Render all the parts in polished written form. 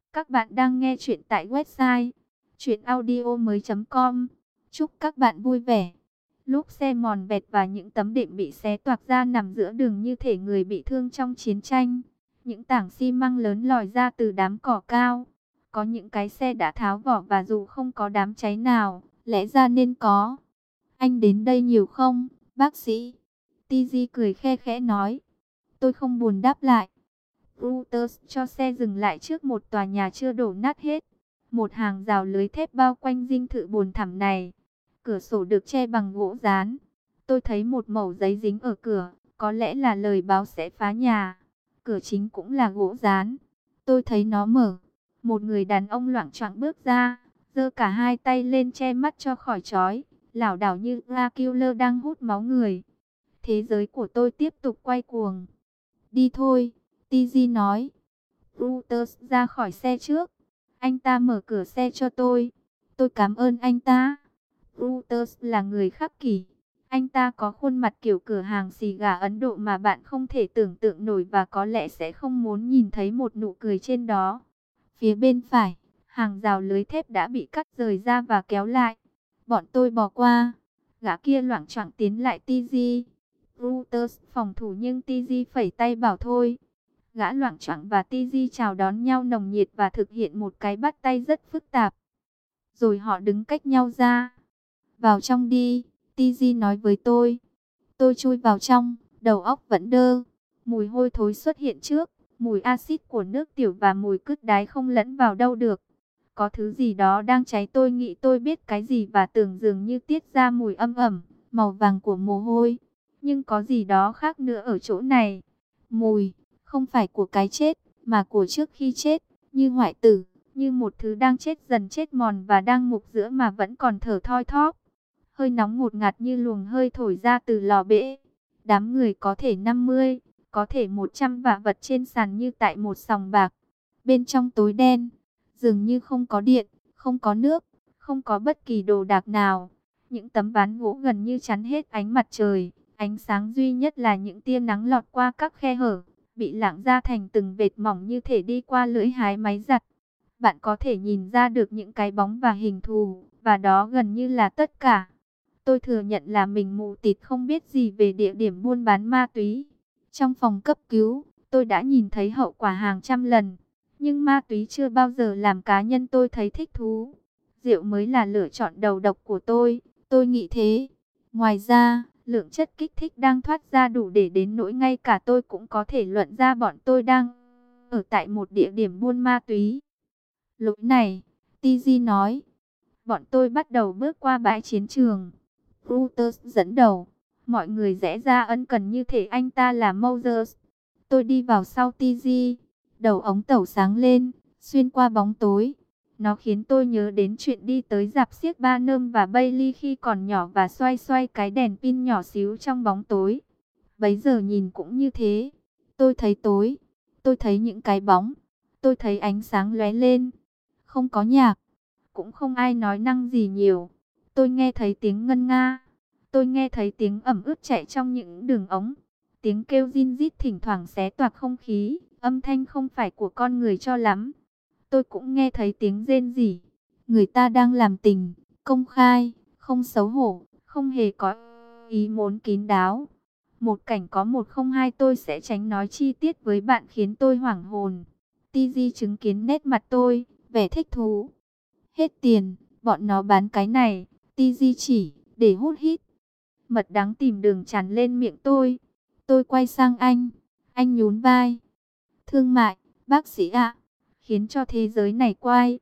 Các bạn đang nghe chuyện tại website chuyenaudio.com. Chúc các bạn vui vẻ. Lúc xe mòn vẹt và những tấm đệm bị xé toạc ra nằm giữa đường như thể người bị thương trong chiến tranh. Những tảng xi măng lớn lòi ra từ đám cỏ cao. Có những cái xe đã tháo vỏ và dù không có đám cháy nào, lẽ ra nên có. Anh đến đây nhiều không, bác sĩ? TG cười khe khẽ nói. Tôi không buồn đáp lại. Reuters cho xe dừng lại trước một tòa nhà chưa đổ nát hết. Một hàng rào lưới thép bao quanh dinh thự buồn thẳm này. Cửa sổ được che bằng gỗ dán. Tôi thấy một mẩu giấy dính ở cửa, có lẽ là lời báo sẽ phá nhà. Cửa chính cũng là gỗ dán. Tôi thấy nó mở. Một người đàn ông loạng choạng bước ra, giơ cả hai tay lên che mắt cho khỏi chói, lảo đảo như Dracula đang hút máu người. Thế giới của tôi tiếp tục quay cuồng. Đi thôi. TG nói. Reuters ra khỏi xe trước. Anh ta mở cửa xe cho tôi. Tôi cảm ơn anh ta. Reuters là người khắc kỷ. Anh ta có khuôn mặt kiểu cửa hàng xì gà Ấn Độ mà bạn không thể tưởng tượng nổi và có lẽ sẽ không muốn nhìn thấy một nụ cười trên đó. Phía bên phải, hàng rào lưới thép đã bị cắt rời ra và kéo lại. Bọn tôi bỏ qua. Gã kia loạng choạng tiến lại TG. Reuters phòng thủ nhưng TG phẩy tay bảo thôi. Gã loạng choạng và TG chào đón nhau nồng nhiệt và thực hiện một cái bắt tay rất phức tạp. Rồi họ đứng cách nhau ra. Vào trong đi, TG nói với tôi. Tôi chui vào trong, đầu óc vẫn đơ. Mùi hôi thối xuất hiện trước, mùi axit của nước tiểu và mùi cứt đái không lẫn vào đâu được. Có thứ gì đó đang cháy, tôi nghĩ tôi biết cái gì và tưởng dường như tiết ra mùi âm ẩm, màu vàng của mồ hôi. Nhưng có gì đó khác nữa ở chỗ này. Mùi không phải của cái chết, mà của trước khi chết, như hoại tử, như một thứ đang chết dần chết mòn và đang mục giữa mà vẫn còn thở thoi thóp. Hơi nóng ngột ngạt như luồng hơi thổi ra từ lò bể. Đám người có thể 50, có thể 100 vạ vật trên sàn như tại một sòng bạc. Bên trong tối đen, dường như không có điện, không có nước, không có bất kỳ đồ đạc nào. Những tấm ván gỗ gần như chắn hết ánh mặt trời. Ánh sáng duy nhất là những tia nắng lọt qua các khe hở, bị lảng ra thành từng vệt mỏng như thể đi qua lưỡi hái máy giặt. Bạn có thể nhìn ra được những cái bóng và hình thù, và đó gần như là tất cả. Tôi thừa nhận là mình mù tịt không biết gì về địa điểm buôn bán ma túy. Trong phòng cấp cứu, tôi đã nhìn thấy hậu quả hàng trăm lần. Nhưng ma túy chưa bao giờ làm cá nhân tôi thấy thích thú. Rượu mới là lựa chọn đầu độc của tôi nghĩ thế. Ngoài ra, lượng chất kích thích đang thoát ra đủ để đến nỗi ngay cả tôi cũng có thể luận ra bọn tôi đang ở tại một địa điểm buôn ma túy. Lối này, TG nói. Bọn tôi bắt đầu bước qua bãi chiến trường. Reuters dẫn đầu. Mọi người rẽ ra ân cần như thể anh ta là Moses. Tôi đi vào sau TG. Đầu ống tẩu sáng lên, xuyên qua bóng tối. Nó khiến tôi nhớ đến chuyện đi tới rạp xiếc Barnum và Bailey khi còn nhỏ và xoay xoay cái đèn pin nhỏ xíu trong bóng tối. Bấy giờ nhìn cũng như thế. Tôi thấy tối. Tôi thấy những cái bóng. Tôi thấy ánh sáng lóe lên. Không có nhạc. Cũng không ai nói năng gì nhiều. Tôi nghe thấy tiếng ngân nga. Tôi nghe thấy tiếng ẩm ướt chạy trong những đường ống. Tiếng kêu rin rít thỉnh thoảng xé toạc không khí. Âm thanh không phải của con người cho lắm. Tôi cũng nghe thấy tiếng rên rỉ. Người ta đang làm tình, công khai, không xấu hổ, không hề có ý muốn kín đáo. Một cảnh có 102 tôi sẽ tránh nói chi tiết với bạn khiến tôi hoảng hồn. TG chứng kiến nét mặt tôi, vẻ thích thú. Hết tiền, bọn nó bán cái này, TG chỉ, để hút hít. Mật đắng tìm đường tràn lên miệng tôi. Tôi quay sang anh nhún vai. Thương mại, bác sĩ ạ, khiến cho thế giới này quay.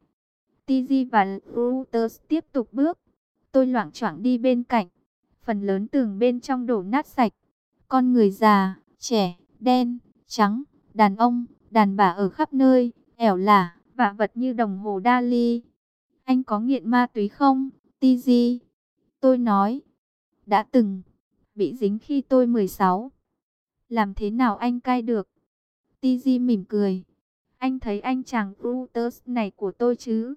TG và Reuters tiếp tục bước. Tôi loạng choạng đi bên cạnh. Phần lớn tường bên trong đổ nát sạch. Con người già, trẻ, đen, trắng, đàn ông, đàn bà ở khắp nơi, ẻo lả, vạ vật như đồng hồ Dali. Anh có nghiện ma túy không, TG? Tôi nói. Đã từng. Bị dính khi tôi 16. Làm thế nào anh cai được? TG mỉm cười. Anh thấy anh chàng Reuters này của tôi chứ?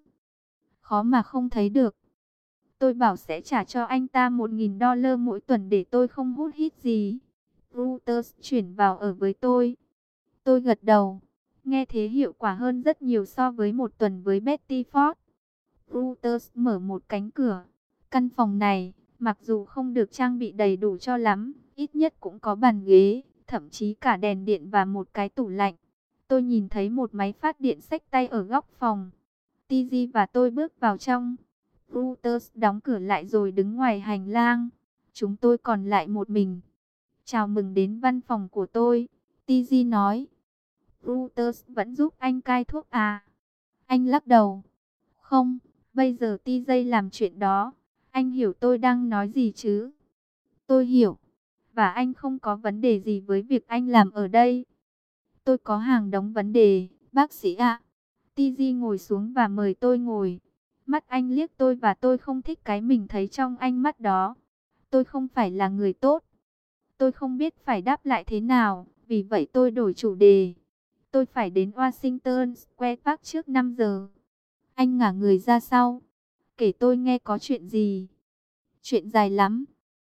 Khó mà không thấy được. Tôi bảo sẽ trả cho anh ta $1.000 mỗi tuần để tôi không hút hít gì. Reuters chuyển vào ở với tôi. Tôi gật đầu. Nghe thế hiệu quả hơn rất nhiều so với một tuần với Betty Ford. Reuters mở một cánh cửa. Căn phòng này, mặc dù không được trang bị đầy đủ cho lắm, ít nhất cũng có bàn ghế, thậm chí cả đèn điện và một cái tủ lạnh. Tôi nhìn thấy một máy phát điện xách tay ở góc phòng. TG và tôi bước vào trong. Reuters đóng cửa lại rồi đứng ngoài hành lang. Chúng tôi còn lại một mình. Chào mừng đến văn phòng của tôi, TG nói. Reuters vẫn giúp anh cai thuốc à? Anh lắc đầu. Không, bây giờ TJ làm chuyện đó. Anh hiểu tôi đang nói gì chứ? Tôi hiểu. Và anh không có vấn đề gì với việc anh làm ở đây? Tôi có hàng đống vấn đề, bác sĩ ạ. TJ ngồi xuống và mời tôi ngồi. Mắt anh liếc tôi và tôi không thích cái mình thấy trong ánh mắt đó. Tôi không phải là người tốt. Tôi không biết phải đáp lại thế nào, vì vậy tôi đổi chủ đề. Tôi phải đến Washington Square Park trước 5 giờ. Anh ngả người ra sau. Kể tôi nghe có chuyện gì. Chuyện dài lắm.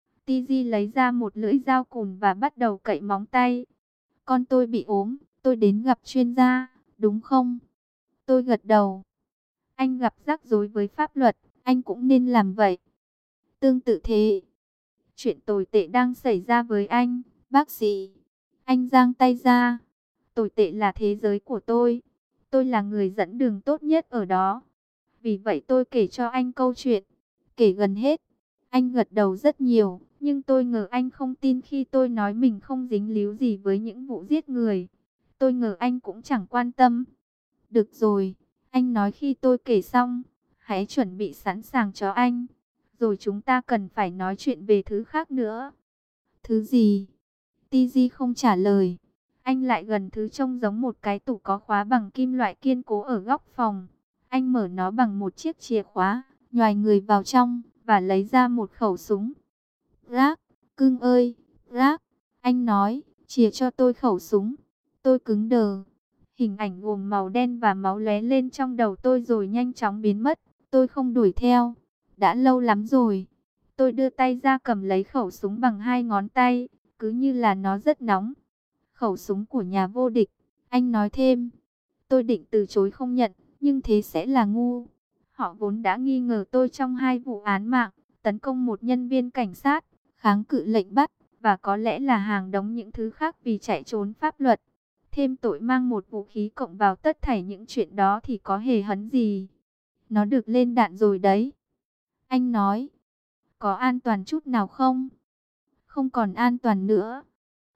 TG lấy ra một lưỡi dao cùn và bắt đầu cậy móng tay. Con tôi bị ốm, tôi đến gặp chuyên gia, đúng không? Tôi gật đầu. Anh gặp rắc rối với pháp luật, anh cũng nên làm vậy. Tương tự thế. Chuyện tồi tệ đang xảy ra với anh, bác sĩ. Anh giang tay ra. Tồi tệ là thế giới của tôi. Tôi là người dẫn đường tốt nhất ở đó. Vì vậy tôi kể cho anh câu chuyện. Kể gần hết. Anh gật đầu rất nhiều. Nhưng tôi ngờ anh không tin khi tôi nói mình không dính líu gì với những vụ giết người. Tôi ngờ anh cũng chẳng quan tâm. Được rồi. Anh nói khi tôi kể xong. Hãy chuẩn bị sẵn sàng cho anh. Rồi chúng ta cần phải nói chuyện về thứ khác nữa. Thứ gì? TG không trả lời. Anh lại gần thứ trông giống một cái tủ có khóa bằng kim loại kiên cố ở góc phòng. Anh mở nó bằng một chiếc chìa khóa, nhoài người vào trong và lấy ra một khẩu súng. Rác, cưng ơi, rác. Anh nói, chìa cho tôi khẩu súng. Tôi cứng đờ. Hình ảnh gồm màu đen và máu lóe lên trong đầu tôi rồi nhanh chóng biến mất. Tôi không đuổi theo. Đã lâu lắm rồi. Tôi đưa tay ra cầm lấy khẩu súng bằng hai ngón tay, cứ như là nó rất nóng. Khẩu súng của nhà vô địch, anh nói thêm. Tôi định từ chối không nhận, nhưng thế sẽ là ngu. Họ vốn đã nghi ngờ tôi trong hai vụ án mạng, tấn công một nhân viên cảnh sát, kháng cự lệnh bắt, và có lẽ là hàng đống những thứ khác vì chạy trốn pháp luật. Thêm tội mang một vũ khí cộng vào tất thảy những chuyện đó thì có hề hấn gì. Nó được lên đạn rồi đấy. Anh nói, có an toàn chút nào không? Không còn an toàn nữa.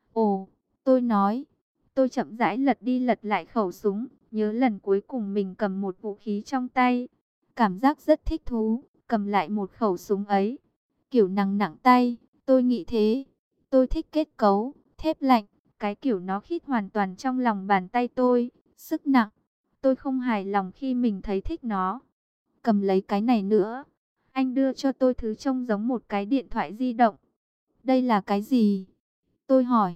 Ồ, tôi nói. Tôi chậm rãi lật đi lật lại khẩu súng, nhớ lần cuối cùng mình cầm một vũ khí trong tay. Cảm giác rất thích thú, cầm lại một khẩu súng ấy. Kiểu nặng nặng tay, tôi nghĩ thế. Tôi thích kết cấu, thép lạnh, cái kiểu nó khít hoàn toàn trong lòng bàn tay tôi, sức nặng. Tôi không hài lòng khi mình thấy thích nó. Cầm lấy cái này nữa. Anh đưa cho tôi thứ trông giống một cái điện thoại di động. Đây là cái gì? Tôi hỏi.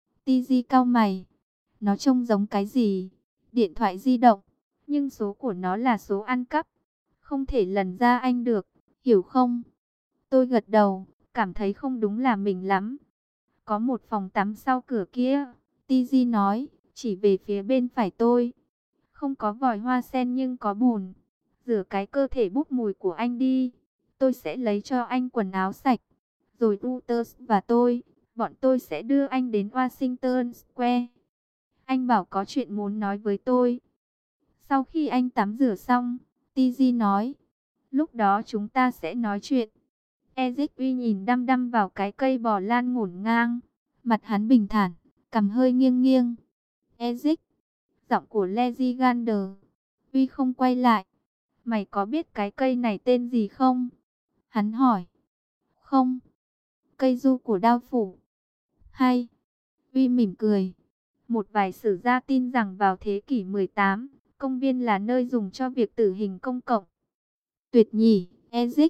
TG cau mày. Nó trông giống cái gì? Điện thoại di động. Nhưng số của nó là số ăn cắp. Không thể lần ra anh được. Hiểu không? Tôi gật đầu. Cảm thấy không đúng là mình lắm. Có một phòng tắm sau cửa kia. TG nói. Chỉ về phía bên phải tôi. Không có vòi hoa sen nhưng có bùn. Rửa cái cơ thể bốc mùi của anh đi. Tôi sẽ lấy cho anh quần áo sạch. Rồi Reuters và bọn tôi sẽ đưa anh đến Washington Square. Anh bảo có chuyện muốn nói với tôi. Sau khi anh tắm rửa xong, TG nói, lúc đó chúng ta sẽ nói chuyện. Ezekiel nhìn đăm đăm vào cái cây bò lan ngổn ngang. Mặt hắn bình thản, cằm hơi nghiêng nghiêng. Ezekiel, giọng của Lady Gander. Uy không quay lại. Mày có biết cái cây này tên gì không? Hắn hỏi. Không. Cây du của đao phủ. Hay. Uy mỉm cười. Một vài sử gia tin rằng vào thế kỷ 18, công viên là nơi dùng cho việc tử hình công cộng. Tuyệt nhỉ, Ezic.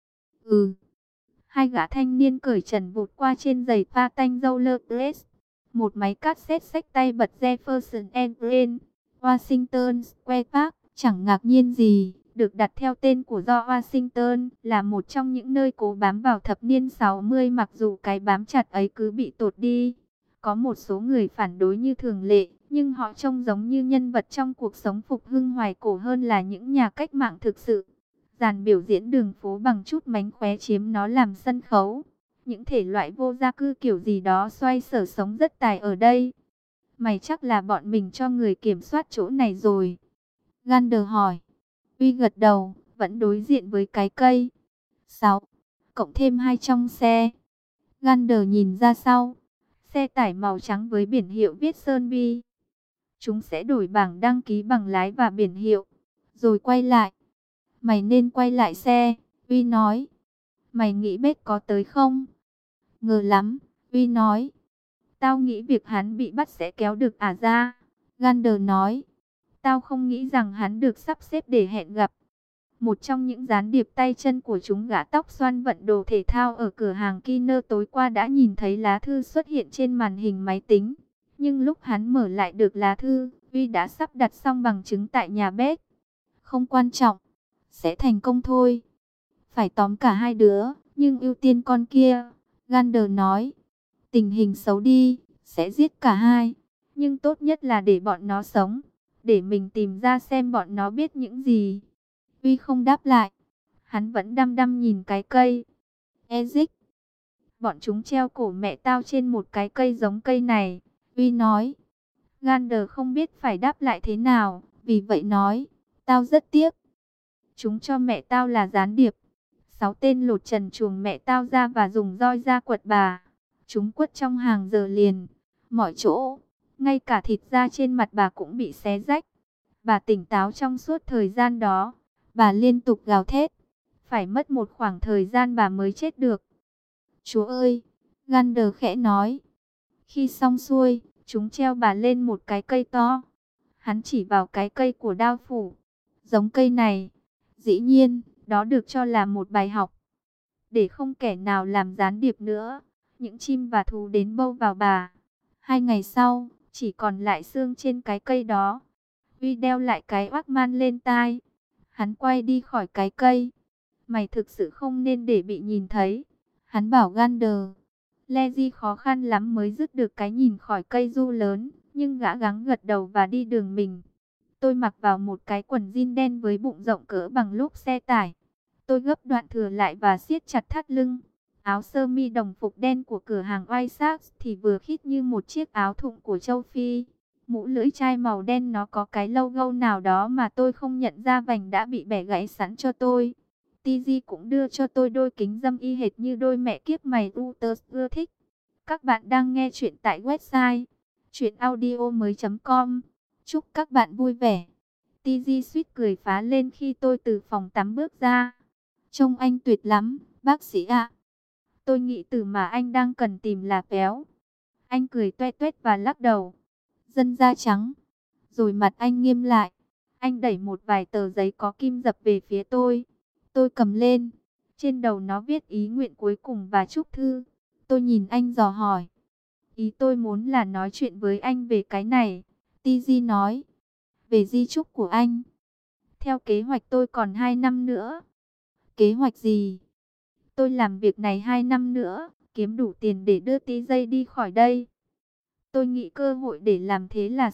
Ừ. Hai gã thanh niên cởi trần vụt qua trên giày pa tanh rollerblades. Một máy cassette xách tay bật Jefferson Airplane. Washington Square Park, chẳng ngạc nhiên gì, được đặt theo tên của do Washington, là một trong những nơi cố bám vào thập niên 60 mặc dù cái bám chặt ấy cứ bị tột đi. Có một số người phản đối như thường lệ, nhưng họ trông giống như nhân vật trong cuộc sống phục hưng hoài cổ hơn là những nhà cách mạng thực sự. Dàn biểu diễn đường phố bằng chút mánh khóe chiếm nó làm sân khấu. Những thể loại vô gia cư kiểu gì đó xoay sở sống rất tài ở đây. Mày chắc là bọn mình cho người kiểm soát chỗ này rồi. Gander hỏi. Uy gật đầu, vẫn đối diện với cái cây. 6. Cộng thêm 2 trong xe. Gander nhìn ra sau. Xe tải màu trắng với biển hiệu viết Sơn Bi. Chúng sẽ đổi bảng đăng ký bằng lái và biển hiệu. Rồi quay lại. Mày nên quay lại xe, Uy nói. Mày nghĩ Bết có tới không? Ngờ lắm, Uy nói. Tao nghĩ việc hắn bị bắt sẽ kéo được ả ra. Gander nói. Tao không nghĩ rằng hắn được sắp xếp để hẹn gặp. Một trong những gián điệp tay chân của chúng gã tóc xoăn vận đồ thể thao ở cửa hàng Kiner tối qua đã nhìn thấy lá thư xuất hiện trên màn hình máy tính. Nhưng lúc hắn mở lại được lá thư, Uy đã sắp đặt xong bằng chứng tại nhà bếp. Không quan trọng, sẽ thành công thôi. Phải tóm cả hai đứa, nhưng ưu tiên con kia. Gander nói, tình hình xấu đi, sẽ giết cả hai. Nhưng tốt nhất là để bọn nó sống, để mình tìm ra xem bọn nó biết những gì. Uy không đáp lại. Hắn vẫn đăm đăm nhìn cái cây. Ezic. Bọn chúng treo cổ mẹ tao trên một cái cây giống cây này. Uy nói. Gander không biết phải đáp lại thế nào. Vì vậy nói. Tao rất tiếc. Chúng cho mẹ tao là gián điệp. 6 tên lột trần chuồng mẹ tao ra và dùng roi ra quật bà. Chúng quất trong hàng giờ liền. Mọi chỗ. Ngay cả thịt da trên mặt bà cũng bị xé rách. Bà tỉnh táo trong suốt thời gian đó. Bà liên tục gào thét. Phải mất một khoảng thời gian bà mới chết được. Chúa ơi! Gander khẽ nói. Khi xong xuôi, chúng treo bà lên một cái cây to. Hắn chỉ vào cái cây của đao phủ. Giống cây này. Dĩ nhiên, đó được cho là một bài học. Để không kẻ nào làm gián điệp nữa. Những chim và thú đến bâu vào bà. 2 ngày sau, chỉ còn lại xương trên cái cây đó. Uy đeo lại cái Walkman lên tai. Hắn quay đi khỏi cái cây. Mày thực sự không nên để bị nhìn thấy. Hắn bảo Gander. Lezi khó khăn lắm mới dứt được cái nhìn khỏi cây du lớn. Nhưng gã gắng gật đầu và đi đường mình. Tôi mặc vào một cái quần jean đen với bụng rộng cỡ bằng lốp xe tải. Tôi gấp đoạn thừa lại và siết chặt thắt lưng. Áo sơ mi đồng phục đen của cửa hàng White Sox thì vừa khít như một chiếc áo thụng của châu Phi. Mũ lưỡi chai màu đen nó có cái logo nào đó mà tôi không nhận ra, vành đã bị bẻ gãy sẵn cho tôi. TG cũng đưa cho tôi đôi kính râm y hệt như đôi mẹ kiếp mày Reuters ưa thích. Các bạn đang nghe chuyện tại website chuyenaudio.com. Chúc các bạn vui vẻ. TG suýt cười phá lên khi tôi từ phòng tắm bước ra. Trông anh tuyệt lắm, bác sĩ ạ. Tôi nghĩ từ mà anh đang cần tìm là béo. Anh cười tuét tuét và lắc đầu. Dân da trắng. Rồi mặt anh nghiêm lại. Anh đẩy một vài tờ giấy có kim dập về phía tôi. Tôi cầm lên. Trên đầu nó viết ý nguyện cuối cùng và chúc thư. Tôi nhìn anh dò hỏi. Ý tôi muốn là nói chuyện với anh về cái này. TG nói. Về di chúc của anh. Theo kế hoạch tôi còn 2 năm nữa. Kế hoạch gì? Tôi làm việc này 2 năm nữa. Kiếm đủ tiền để đưa TJ đi khỏi đây. Tôi nghĩ cơ hội để làm thế là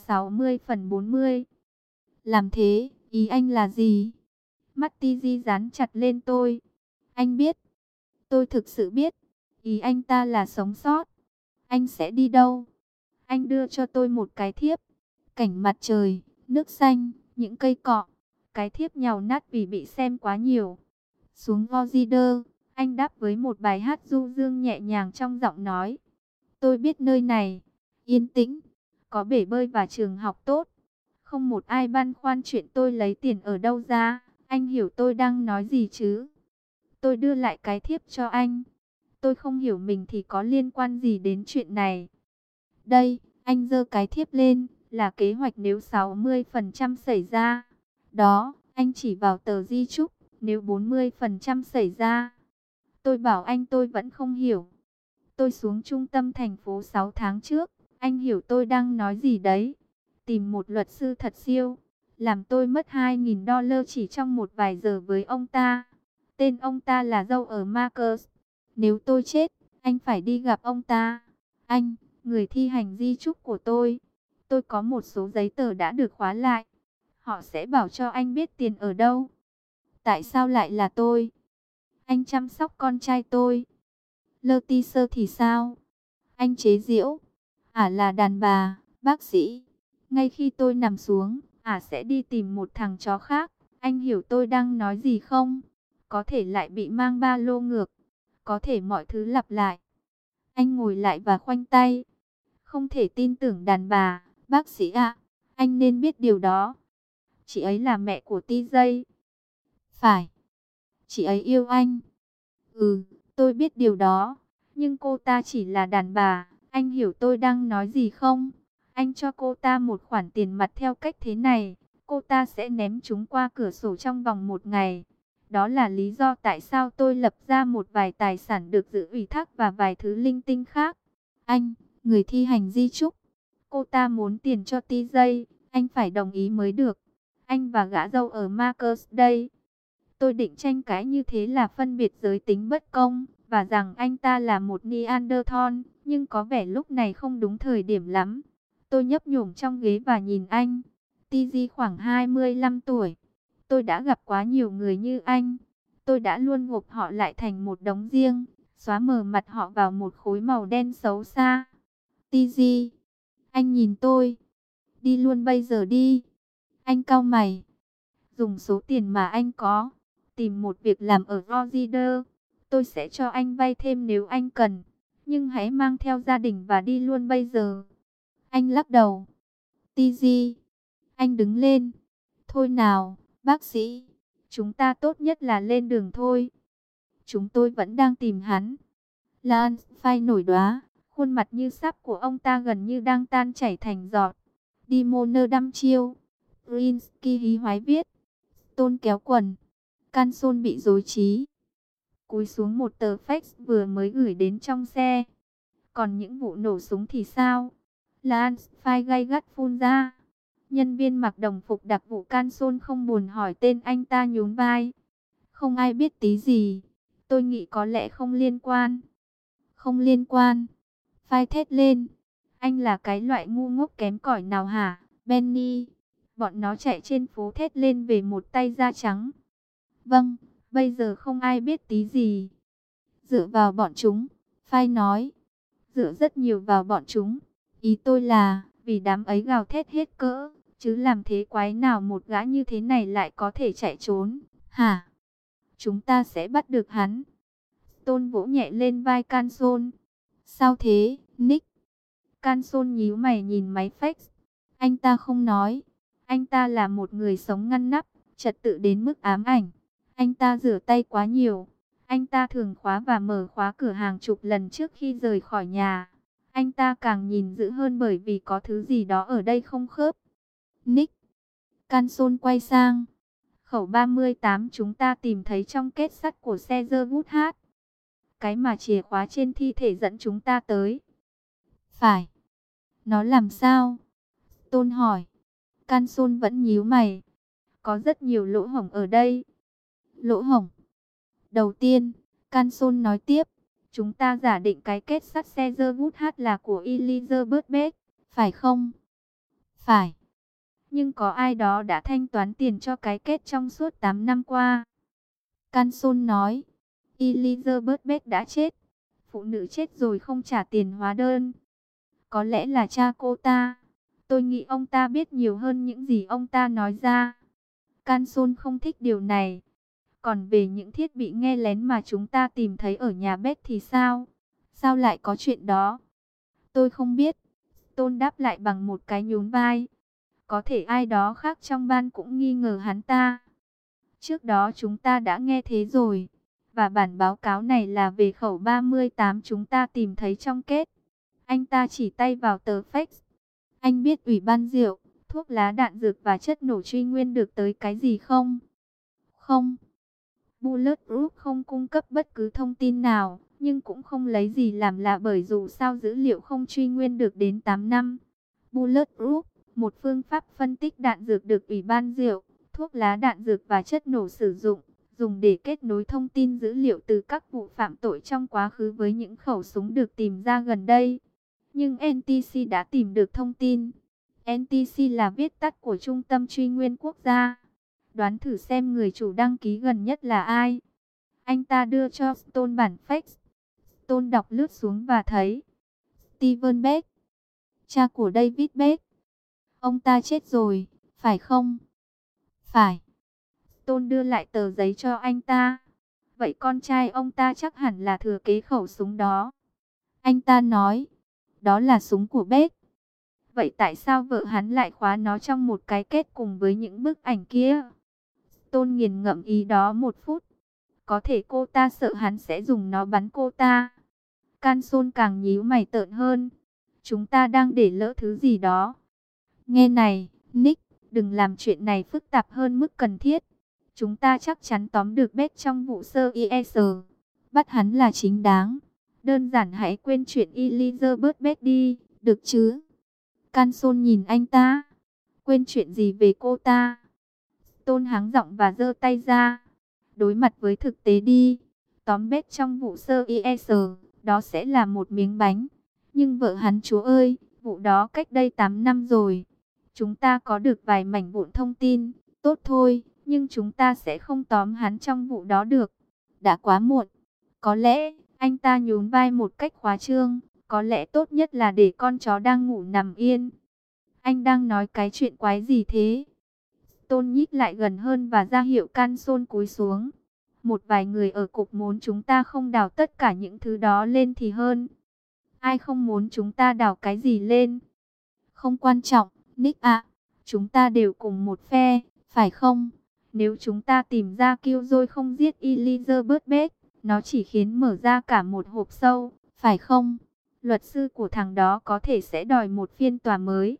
60/40. Làm thế, ý anh là gì? Mắt TG dán chặt lên tôi. Anh biết. Tôi thực sự biết. Ý anh ta là sống sót. Anh sẽ đi đâu? Anh đưa cho tôi một cái thiếp. Cảnh mặt trời, nước xanh, những cây cọ. Cái thiếp nhàu nát vì bị xem quá nhiều. Xuống Vogider, anh đáp với một bài hát du dương nhẹ nhàng trong giọng nói. Tôi biết nơi này, yên tĩnh, có bể bơi và trường học tốt. Không một ai băn khoăn chuyện tôi lấy tiền ở đâu ra. Anh hiểu tôi đang nói gì chứ? Tôi đưa lại cái thiếp cho anh. Tôi không hiểu mình thì có liên quan gì đến chuyện này. Đây, anh giơ cái thiếp lên, là kế hoạch nếu 60% xảy ra. Đó, anh chỉ vào tờ di chúc, nếu 40% xảy ra. Tôi bảo anh tôi vẫn không hiểu. Tôi xuống trung tâm thành phố 6 tháng trước, anh hiểu tôi đang nói gì đấy. Tìm một luật sư thật siêu, làm tôi mất $2.000 chỉ trong một vài giờ với ông ta. Tên ông ta là dâu ở Marcus. Nếu tôi chết, anh phải đi gặp ông ta. Anh, người thi hành di chúc của tôi. Tôi có một số giấy tờ đã được khóa lại. Họ sẽ bảo cho anh biết tiền ở đâu. Tại sao lại là tôi? Anh chăm sóc con trai tôi. Leticia thì sao? Anh chế giễu. Ả là đàn bà, bác sĩ. Ngay khi tôi nằm xuống, Ả sẽ đi tìm một thằng chó khác. Anh hiểu tôi đang nói gì không? Có thể lại bị mang ba lô ngược. Có thể mọi thứ lặp lại. Anh ngồi lại và khoanh tay. Không thể tin tưởng đàn bà, bác sĩ ạ. Anh nên biết điều đó. Chị ấy là mẹ của TJ. Phải. Chị ấy yêu anh. Ừ, tôi biết điều đó. Nhưng cô ta chỉ là đàn bà. Anh hiểu tôi đang nói gì không? Anh cho cô ta một khoản tiền mặt theo cách thế này. Cô ta sẽ ném chúng qua cửa sổ trong vòng 1 ngày. Đó là lý do tại sao tôi lập ra một vài tài sản được giữ ủy thác và vài thứ linh tinh khác. Anh, người thi hành di chúc. Cô ta muốn tiền cho TJ. Anh phải đồng ý mới được. Anh và gã dâu ở Marcus đây. Tôi định tranh cãi như thế là phân biệt giới tính bất công, và rằng anh ta là một Neanderthal, nhưng có vẻ lúc này không đúng thời điểm lắm. Tôi nhấp nhổm trong ghế và nhìn anh. TJ khoảng 25 tuổi. Tôi đã gặp quá nhiều người như anh. Tôi đã luôn gộp họ lại thành một đống riêng, xóa mờ mặt họ vào một khối màu đen xấu xa. TJ, anh nhìn tôi. Đi luôn bây giờ đi. Anh cau mày. Dùng số tiền mà anh có, tìm một việc làm ở Roger. Tôi sẽ cho anh vay thêm nếu anh cần. Nhưng hãy mang theo gia đình và đi luôn bây giờ. Anh lắc đầu. TJ, anh đứng lên. Thôi nào, bác sĩ. Chúng ta tốt nhất là lên đường thôi. Chúng tôi vẫn đang tìm hắn. Lance phai nổi đóa. Khuôn mặt như sáp của ông ta gần như đang tan chảy thành giọt. Dimoner đăm chiêu. Rinsky hí hoái viết. Tôn kéo quần. Canson bị rối trí. Cúi xuống một tờ fax vừa mới gửi đến trong xe. Còn những vụ nổ súng thì sao? Lance phai gay gắt phun ra. Nhân viên mặc đồng phục đặc vụ Canson không buồn hỏi tên anh ta, nhún vai. Không ai biết tí gì. Tôi nghĩ có lẽ không liên quan. Không liên quan. Phai thét lên. Anh là cái loại ngu ngốc kém cỏi nào hả, Benny? Bọn nó chạy trên phố thét lên về một tay da trắng. Vâng, bây giờ không ai biết tí gì. Dựa vào bọn chúng, Phai nói. Dựa rất nhiều vào bọn chúng. Ý tôi là, vì đám ấy gào thét hết cỡ, chứ làm thế quái nào một gã như thế này lại có thể chạy trốn, hả? Chúng ta sẽ bắt được hắn. Tôn vỗ nhẹ lên vai Canson. Sao thế, Nick? Canson nhíu mày nhìn máy fax. Anh ta không nói. Anh ta là một người sống ngăn nắp, trật tự đến mức ám ảnh. Anh ta rửa tay quá nhiều. Anh ta thường khóa và mở khóa cửa hàng chục lần trước khi rời khỏi nhà. Anh ta càng nhìn dữ hơn bởi vì có thứ gì đó ở đây không khớp. Nick. Canson quay sang. Khẩu 38 chúng ta tìm thấy trong kết sắt của xe Woodhat. Cái mà chìa khóa trên thi thể dẫn chúng ta tới. Phải. Nó làm sao? Tôn hỏi. Canson vẫn nhíu mày. Có rất nhiều lỗ hổng ở đây. Lỗ hổng. Đầu tiên, Canson nói tiếp, chúng ta giả định cái kết sắt xe Woodhat là của Elizabeth Beck, phải không? Phải. Nhưng có ai đó đã thanh toán tiền cho cái kết trong suốt 8 năm qua. Canson nói, Elizabeth Beck đã chết. Phụ nữ chết rồi không trả tiền hóa đơn. Có lẽ là cha cô ta. Tôi nghĩ ông ta biết nhiều hơn những gì ông ta nói ra. Canson không thích điều này. Còn về những thiết bị nghe lén mà chúng ta tìm thấy ở nhà Beck thì sao? Sao lại có chuyện đó? Tôi không biết. Tôn đáp lại bằng một cái nhún vai. Có thể ai đó khác trong ban cũng nghi ngờ hắn ta. Trước đó chúng ta đã nghe thế rồi. Và bản báo cáo này là về khẩu 38 chúng ta tìm thấy trong kết. Anh ta chỉ tay vào tờ fax. Anh biết ủy ban rượu, thuốc lá, đạn dược và chất nổ truy nguyên được tới cái gì không? Không. Bulletproof không cung cấp bất cứ thông tin nào, nhưng cũng không lấy gì làm lạ bởi dù sao dữ liệu không truy nguyên được đến 8 năm. Bulletproof, một phương pháp phân tích đạn dược được Ủy ban rượu, thuốc lá, đạn dược và chất nổ sử dụng, dùng để kết nối thông tin dữ liệu từ các vụ phạm tội trong quá khứ với những khẩu súng được tìm ra gần đây. Nhưng NTC đã tìm được thông tin. NTC là viết tắt của Trung tâm Truy Nguyên Quốc gia. Đoán thử xem người chủ đăng ký gần nhất là ai. Anh ta đưa cho Stone bản fax. Stone đọc lướt xuống và thấy Steven Beck, cha của David Beck. Ông ta chết rồi, phải không? Phải. Stone đưa lại tờ giấy cho anh ta. Vậy con trai ông ta chắc hẳn là thừa kế khẩu súng đó. Anh ta nói, đó là súng của Beck. Vậy tại sao vợ hắn lại khóa nó trong một cái kết cùng với những bức ảnh kia? Stone nghiền ngẫm ý đó một phút. Có thể cô ta sợ hắn sẽ dùng nó bắn cô ta. Canson càng nhíu mày tợn hơn. Chúng ta đang để lỡ thứ gì đó. Nghe này, Nick, đừng làm chuyện này phức tạp hơn mức cần thiết. Chúng ta chắc chắn tóm được Beck trong vụ sơ IS. Bắt hắn là chính đáng. Đơn giản hãy quên chuyện Elizabeth Beck đi, được chứ? Canson nhìn anh ta. Quên chuyện gì về cô ta? Stone háng giọng và giơ tay ra. Đối mặt với thực tế đi. Tóm Beck trong vụ sơ IS, đó sẽ là một miếng bánh. Nhưng vợ hắn chúa ơi, vụ đó cách đây 8 năm rồi. Chúng ta có được vài mảnh vụn thông tin, tốt thôi, nhưng chúng ta sẽ không tóm hắn trong vụ đó được. Đã quá muộn. Có lẽ, anh ta nhún vai một cách khoa trương, có lẽ tốt nhất là để con chó đang ngủ nằm yên. Anh đang nói cái chuyện quái gì thế? Stone nhích lại gần hơn và ra hiệu Canson cúi xuống. Một vài người ở cục muốn chúng ta không đào tất cả những thứ đó lên thì hơn. Ai không muốn chúng ta đào cái gì lên? Không quan trọng, Nick ạ. Chúng ta đều cùng một phe, phải không? Nếu chúng ta tìm ra Killjoy không giết Elizabeth Beck, nó chỉ khiến mở ra cả một hộp sâu, phải không? Luật sư của thằng đó có thể sẽ đòi một phiên tòa mới.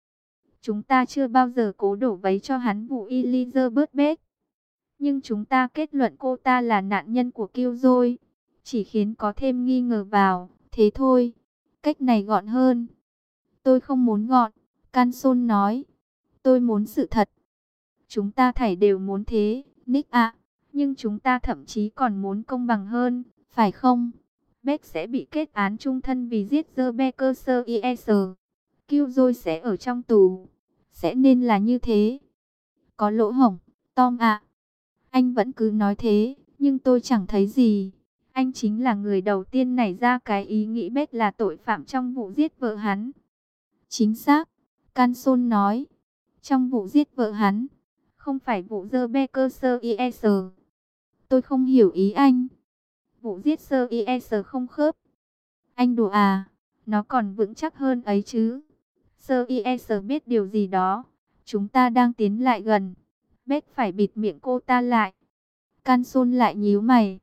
Chúng ta chưa bao giờ cố đổ vấy cho hắn vụ Elizabeth Beck. Nhưng chúng ta kết luận cô ta là nạn nhân của Killjoy. Chỉ khiến có thêm nghi ngờ vào, thế thôi. Cách này gọn hơn. Tôi không muốn gọn, Canson nói. Tôi muốn sự thật. Chúng ta thảy đều muốn thế, Nick ạ. Nhưng chúng ta thậm chí còn muốn công bằng hơn, phải không? Beck sẽ bị kết án chung thân vì giết Rebecca Sears. Killjoy sẽ ở trong tù. Sẽ nên là như thế. Có lỗ hổng, Tom ạ. Anh vẫn cứ nói thế, nhưng tôi chẳng thấy gì. Anh chính là người đầu tiên nảy ra cái ý nghĩ Beck là tội phạm trong vụ giết vợ hắn. Chính xác, Canson nói. Trong vụ giết vợ hắn, không phải vụ Rebecca Sears. Tôi không hiểu ý anh. Vụ giết Sears không khớp. Anh đùa à, nó còn vững chắc hơn ấy chứ. Sears biết điều gì đó. Chúng ta đang tiến lại gần. Beck phải bịt miệng cô ta lại. Canson lại nhíu mày.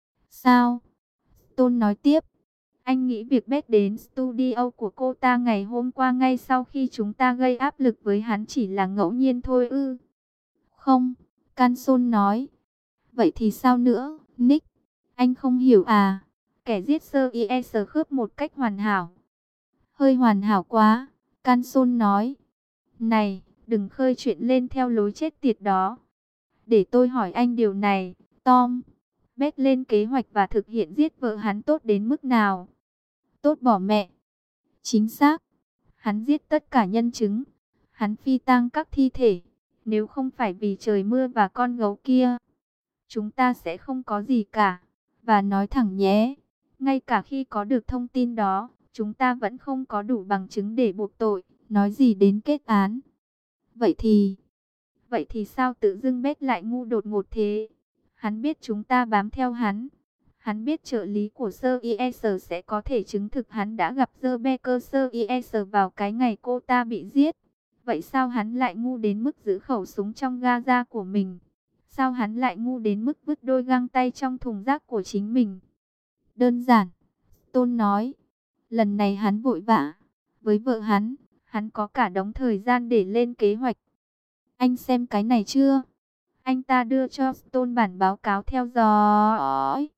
Sao? Stone nói tiếp. Anh nghĩ việc Beck đến studio của cô ta ngày hôm qua ngay sau khi chúng ta gây áp lực với hắn chỉ là ngẫu nhiên thôi ư? Không, Canson nói. Vậy thì sao nữa, Nick? Anh không hiểu à? Kẻ giết Sears khớp một cách hoàn hảo. Hơi hoàn hảo quá, Canson nói. Này, đừng khơi chuyện lên theo lối chết tiệt đó. Để tôi hỏi anh điều này, Tom. Beck lên kế hoạch và thực hiện giết vợ hắn tốt đến mức nào? Tốt bỏ mẹ. Chính xác. Hắn giết tất cả nhân chứng. Hắn phi tang các thi thể. Nếu không phải vì trời mưa và con gấu kia, chúng ta sẽ không có gì cả. Và nói thẳng nhé, ngay cả khi có được thông tin đó, chúng ta vẫn không có đủ bằng chứng để buộc tội. Nói gì đến kết án. Vậy thì sao tự dưng Beck lại ngu đột ngột thế? Hắn biết chúng ta bám theo hắn. Hắn biết trợ lý của Sears sẽ có thể chứng thực hắn đã gặp Rebecca Sears vào cái ngày cô ta bị giết. Vậy sao hắn lại ngu đến mức giữ khẩu súng trong Gaza của mình? Sao hắn lại ngu đến mức vứt đôi găng tay trong thùng rác của chính mình? Đơn giản, Stone nói. Lần này hắn vội vã. Với vợ hắn có cả đống thời gian để lên kế hoạch. Anh xem cái này chưa? Anh ta đưa cho Stone bản báo cáo theo dõi.